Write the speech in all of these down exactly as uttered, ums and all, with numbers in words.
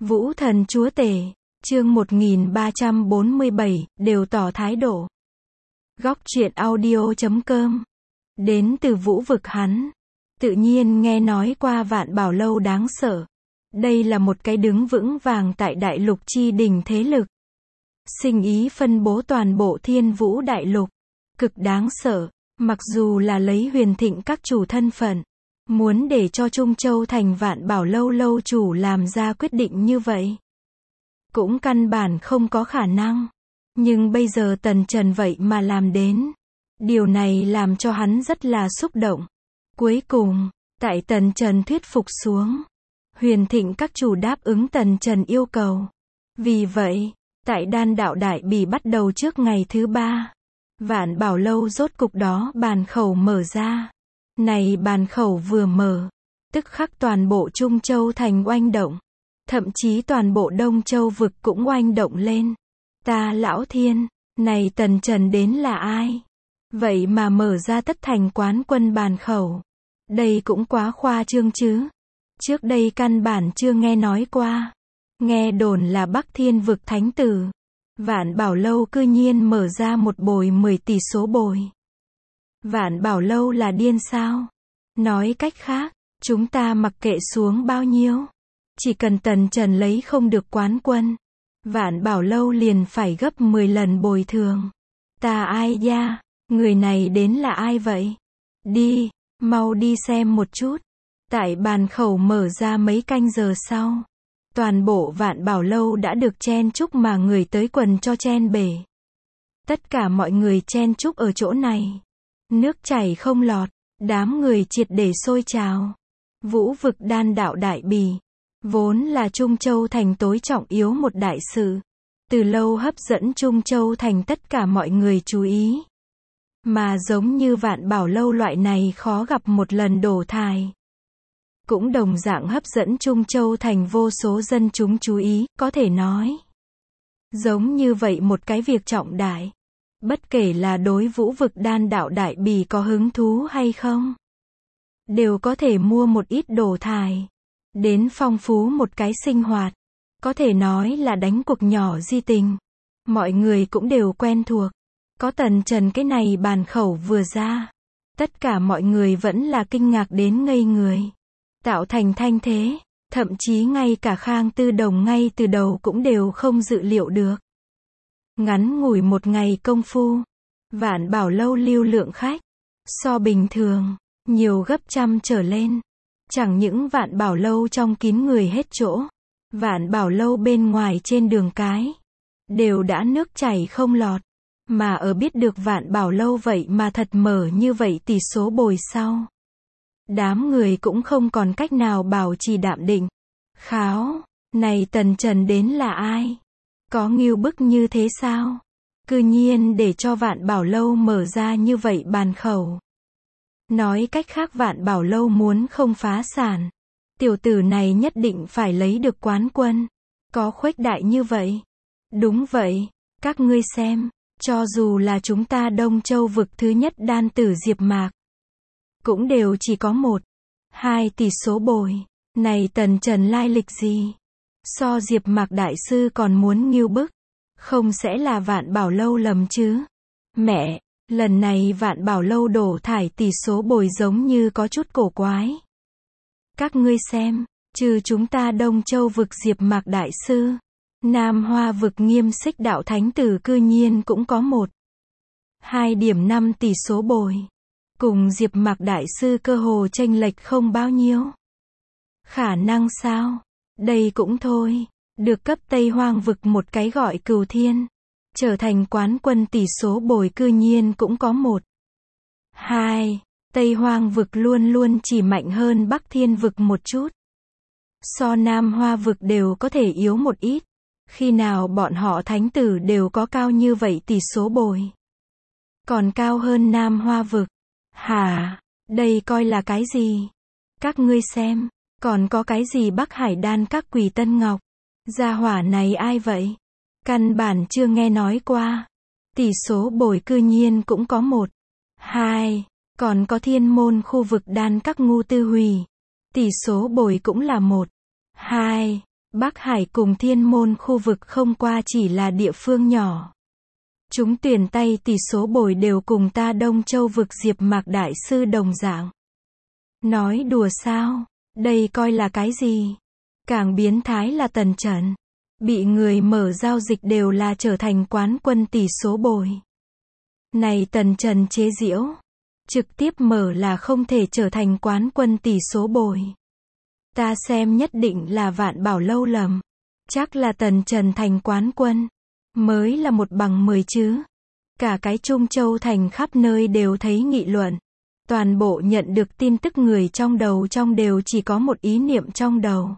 Vũ thần chúa tể, chương một nghìn ba trăm bốn mươi bảy, đều tỏ thái độ. Góc truyện audio chấm com. Đến từ vũ vực hắn. Tự nhiên nghe nói qua Vạn Bảo Lâu đáng sợ. Đây là một cái đứng vững vàng tại đại lục chi đỉnh thế lực. Sinh ý phân bố toàn bộ thiên vũ đại lục. Cực đáng sợ, mặc dù là lấy Huyền Thịnh các chủ thân phận. Muốn để cho Trung Châu thành Vạn Bảo Lâu lâu chủ làm ra quyết định như vậy. Cũng căn bản không có khả năng. Nhưng bây giờ Tần Trần vậy mà làm đến. Điều này làm cho hắn rất là xúc động. Cuối cùng, tại Tần Trần thuyết phục xuống, Huyền Thịnh các chủ đáp ứng Tần Trần yêu cầu. Vì vậy, tại Đan Đạo Đại Bỉ bắt đầu trước ngày thứ ba, Vạn Bảo Lâu rốt cục đó bàn khẩu mở ra. Này bàn khẩu vừa mở, tức khắc toàn bộ Trung Châu thành oanh động. Thậm chí toàn bộ Đông Châu vực cũng oanh động lên. Ta lão thiên, này Tần Trần đến là ai? Vậy mà mở ra tất thành quán quân bàn khẩu. Đây cũng quá khoa trương chứ. Trước đây căn bản chưa nghe nói qua. Nghe đồn là Bắc Thiên vực thánh tử. Vạn Bảo Lâu cư nhiên mở ra một bồi mười tỷ số bồi. Vạn Bảo Lâu là điên sao? Nói cách khác, chúng ta mặc kệ xuống bao nhiêu. Chỉ cần Tần Trần lấy không được quán quân, Vạn Bảo Lâu liền phải gấp mười lần bồi thường. Ta ai da, người này đến là ai vậy? Đi, mau đi xem một chút. Tại bàn khẩu mở ra mấy canh giờ sau, toàn bộ Vạn Bảo Lâu đã được chen chúc mà người tới quần cho chen bể. Tất cả mọi người chen chúc ở chỗ này. Nước chảy không lọt, đám người triệt để sôi trào. Vũ vực Đan Đạo Đại Bỉ, vốn là Trung Châu thành tối trọng yếu một đại sự. Từ lâu hấp dẫn Trung Châu thành tất cả mọi người chú ý. Mà giống như Vạn Bảo Lâu loại này khó gặp một lần đổ thải. Cũng đồng dạng hấp dẫn Trung Châu thành vô số dân chúng chú ý, có thể nói. Giống như vậy một cái việc trọng đại. Bất kể là đối vũ vực Đan Đạo Đại Bỉ có hứng thú hay không, đều có thể mua một ít đồ thải. Đến phong phú một cái sinh hoạt. Có thể nói là đánh cuộc nhỏ di tình. Mọi người cũng đều quen thuộc. Có Tần Trần cái này bàn khẩu vừa ra. Tất cả mọi người vẫn là kinh ngạc đến ngây người. Tạo thành thanh thế. Thậm chí ngay cả Khang Tư Đồng ngay từ đầu cũng đều không dự liệu được. Ngắn ngủi một ngày công phu, Vạn Bảo Lâu lưu lượng khách, so bình thường, nhiều gấp trăm trở lên. Chẳng những Vạn Bảo Lâu trong kín người hết chỗ, Vạn Bảo Lâu bên ngoài trên đường cái, đều đã nước chảy không lọt. Mà ở biết được Vạn Bảo Lâu vậy mà thật mở như vậy tỷ số bồi sau. Đám người cũng không còn cách nào bảo trì đạm định. Kháo, này Tần Trần đến là ai? Có ngưu bức như thế sao? Cư nhiên để cho Vạn Bảo Lâu mở ra như vậy bàn khẩu. Nói cách khác Vạn Bảo Lâu muốn không phá sản. Tiểu tử này nhất định phải lấy được quán quân. Có khuếch đại như vậy. Đúng vậy, các ngươi xem, cho dù là chúng ta Đông Châu vực thứ nhất đan tử Diệp Mạc, cũng đều chỉ có một, hai tỷ số bồi. Này Tần Trần lai lịch gì? So Diệp Mạc đại sư còn muốn ngưu bức. Không sẽ là Vạn Bảo Lâu lầm chứ? Mẹ, lần này Vạn Bảo Lâu đổ thải tỷ số bồi giống như có chút cổ quái. Các ngươi xem, trừ chúng ta Đông Châu vực Diệp Mạc đại sư, Nam Hoa vực Nghiêm Xích đạo thánh tử cư nhiên cũng có một, hai điểm năm tỷ số bồi. Cùng Diệp Mạc đại sư cơ hồ chênh lệch không bao nhiêu. Khả năng sao? Đây cũng thôi. Được cấp Tây Hoang vực một cái gọi Cửu Thiên, trở thành quán quân tỷ số bồi cư nhiên cũng có một, hai. Tây Hoang vực luôn luôn chỉ mạnh hơn Bắc Thiên vực một chút. So Nam Hoa vực đều có thể yếu một ít. Khi nào bọn họ thánh tử đều có cao như vậy tỷ số bồi. Còn cao hơn Nam Hoa vực. Hả? Đây coi là cái gì? Các ngươi xem, còn có cái gì Bắc Hải Đan các Quỷ Tân Ngọc? Gia hỏa này ai vậy? Căn bản chưa nghe nói qua. Tỷ số bồi cư nhiên cũng có một, hai. Còn có Thiên Môn khu vực đan các Ngu Tư Hủy. Tỷ số bồi cũng là một, hai. Bắc Hải cùng Thiên Môn khu vực không qua chỉ là địa phương nhỏ. Chúng tuyển tay tỷ số bồi đều cùng ta Đông Châu vực Diệp Mạc Đại Sư đồng dạng. Nói đùa sao? Đây coi là cái gì? Càng biến thái là Tần Trần. Bị người mở giao dịch đều là trở thành quán quân tỷ số bồi. Này Tần Trần chế giễu. Trực tiếp mở là không thể trở thành quán quân tỷ số bồi. Ta xem nhất định là Vạn Bảo Lâu lầm. Chắc là Tần Trần thành quán quân. Mới là một bằng mười chứ. Cả cái Trung Châu thành khắp nơi đều thấy nghị luận. Toàn bộ nhận được tin tức người trong đầu trong đều chỉ có một ý niệm trong đầu.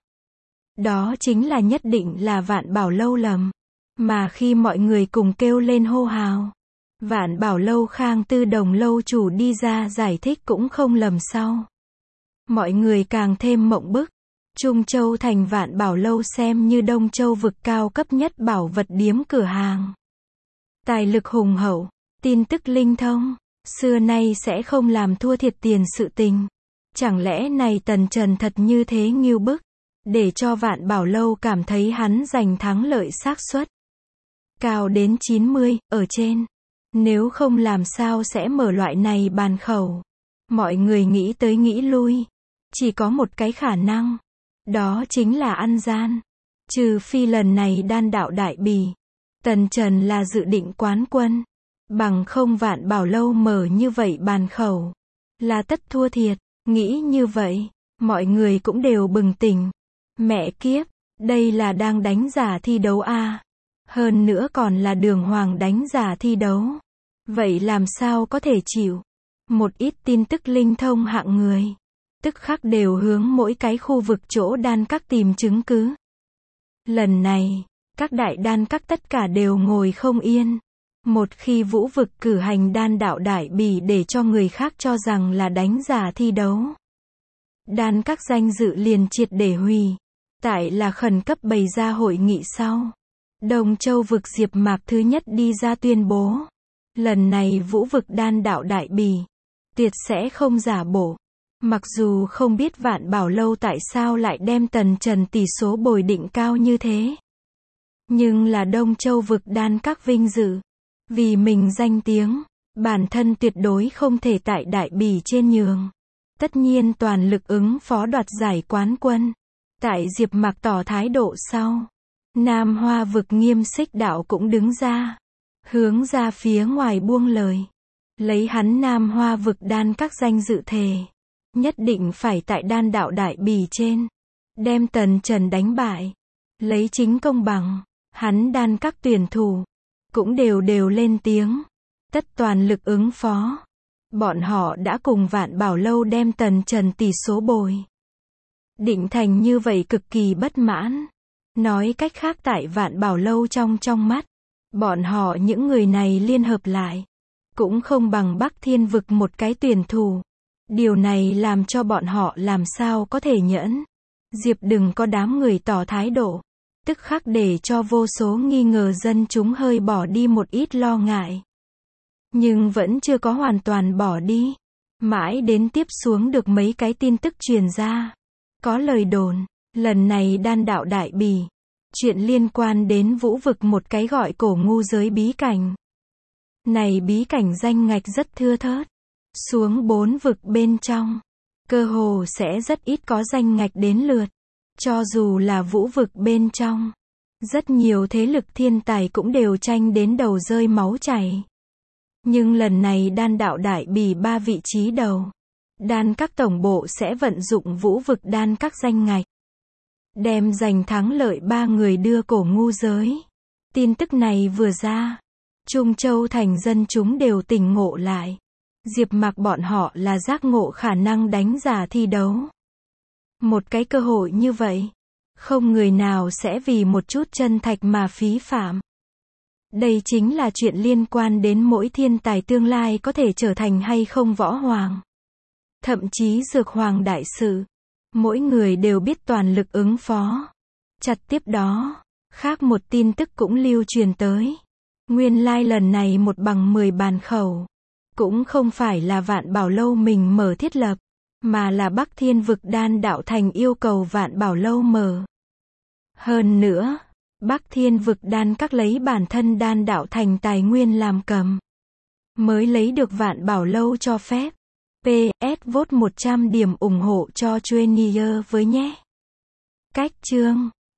Đó chính là nhất định là Vạn Bảo Lâu lầm. Mà khi mọi người cùng kêu lên hô hào. Vạn Bảo Lâu Khang Tư Đồng lâu chủ đi ra giải thích cũng không lầm sao. Mọi người càng thêm mộng bức. Trung Châu thành Vạn Bảo Lâu xem như Đông Châu vực cao cấp nhất bảo vật điếm cửa hàng. Tài lực hùng hậu, tin tức linh thông, xưa nay sẽ không làm thua thiệt tiền sự tình. Chẳng lẽ này Tần Trần thật như thế ngưu bức, để cho Vạn Bảo Lâu cảm thấy hắn giành thắng lợi xác suất cao đến chín mươi, ở trên. Nếu không làm sao sẽ mở loại này bàn khẩu. Mọi người nghĩ tới nghĩ lui. Chỉ có một cái khả năng. Đó chính là ăn gian. Trừ phi lần này đan đạo đại bỉ. Tần Trần là dự định quán quân. Bằng không Vạn Bảo Lâu mở như vậy bàn khẩu. Là tất thua thiệt. Nghĩ như vậy. Mọi người cũng đều bừng tỉnh. Mẹ kiếp. Đây là đang đánh giả thi đấu a. Hơn nữa còn là Đường Hoàng đánh giả thi đấu. Vậy làm sao có thể chịu? Một ít tin tức linh thông hạng người. Tức khắc đều hướng mỗi cái khu vực chỗ đan các tìm chứng cứ. Lần này, các đại đan các tất cả đều ngồi không yên. Một khi Vũ vực cử hành đan đạo đại bỉ để cho người khác cho rằng là đánh giả thi đấu. Đan các danh dự liền triệt để hủy. Tại là khẩn cấp bày ra hội nghị sau. Đông Châu vực Diệp Mạc thứ nhất đi ra tuyên bố. Lần này Vũ vực đan đạo đại bỉ. Tuyệt sẽ không giả bộ. Mặc dù không biết Vạn Bảo Lâu tại sao lại đem Tần Trần tỷ số bồi định cao như thế. Nhưng là Đông Châu vực đan các vinh dự. Vì mình danh tiếng, bản thân tuyệt đối không thể tại đại bỉ trên nhường. Tất nhiên toàn lực ứng phó đoạt giải quán quân. Tại Diệp Mạc tỏ thái độ sau. Nam Hoa vực Nghiêm Xích Đạo cũng đứng ra. Hướng ra phía ngoài buông lời. Lấy hắn Nam Hoa vực đan các danh dự thề. Nhất định phải tại đan đạo đại bỉ trên. Đem Tần Trần đánh bại. Lấy chính công bằng. Hắn đan các tuyển thủ. Cũng đều đều lên tiếng. Tất toàn lực ứng phó. Bọn họ đã cùng Vạn Bảo Lâu đem Tần Trần tỷ số bồi. Định thành như vậy cực kỳ bất mãn. Nói cách khác tại Vạn Bảo Lâu trong trong mắt. Bọn họ những người này liên hợp lại. Cũng không bằng Bắc Thiên vực một cái tuyển thủ. Điều này làm cho bọn họ làm sao có thể nhẫn. Diệp đừng có đám người tỏ thái độ. Tức khắc để cho vô số nghi ngờ dân chúng hơi bỏ đi một ít lo ngại. Nhưng vẫn chưa có hoàn toàn bỏ đi. Mãi đến tiếp xuống được mấy cái tin tức truyền ra. Có lời đồn, lần này đan đạo đại bỉ. Chuyện liên quan đến Vũ vực một cái gọi cổ ngu giới bí cảnh. Này bí cảnh danh ngạch rất thưa thớt. Xuống bốn vực bên trong. Cơ hồ sẽ rất ít có danh ngạch đến lượt. Cho dù là Vũ vực bên trong. Rất nhiều thế lực thiên tài cũng đều tranh đến đầu rơi máu chảy. Nhưng lần này đan đạo đại bỉ ba vị trí đầu. Đan các tổng bộ sẽ vận dụng Vũ vực đan các danh ngạch. Đem giành thắng lợi ba người đưa cổ ngu giới. Tin tức này vừa ra. Trung Châu thành dân chúng đều tỉnh ngộ lại. Diệp Mạc bọn họ là giác ngộ khả năng đánh giả thi đấu. Một cái cơ hội như vậy. Không người nào sẽ vì một chút chân thạch mà phí phạm. Đây chính là chuyện liên quan đến mỗi thiên tài tương lai có thể trở thành hay không võ hoàng. Thậm chí dược hoàng đại sự. Mỗi người đều biết toàn lực ứng phó. Chặt tiếp đó, khác một tin tức cũng lưu truyền tới. Nguyên lai like lần này một bằng mười bàn khẩu. Cũng không phải là Vạn Bảo Lâu mình mở thiết lập. Mà là Bắc Thiên vực đan đạo thành yêu cầu Vạn Bảo Lâu mở. Hơn nữa, Bắc Thiên vực đan các lấy bản thân đan đạo thành tài nguyên làm cầm. Mới lấy được Vạn Bảo Lâu cho phép. pê ét vote một trăm điểm ủng hộ cho Trainier với nhé. Cách chương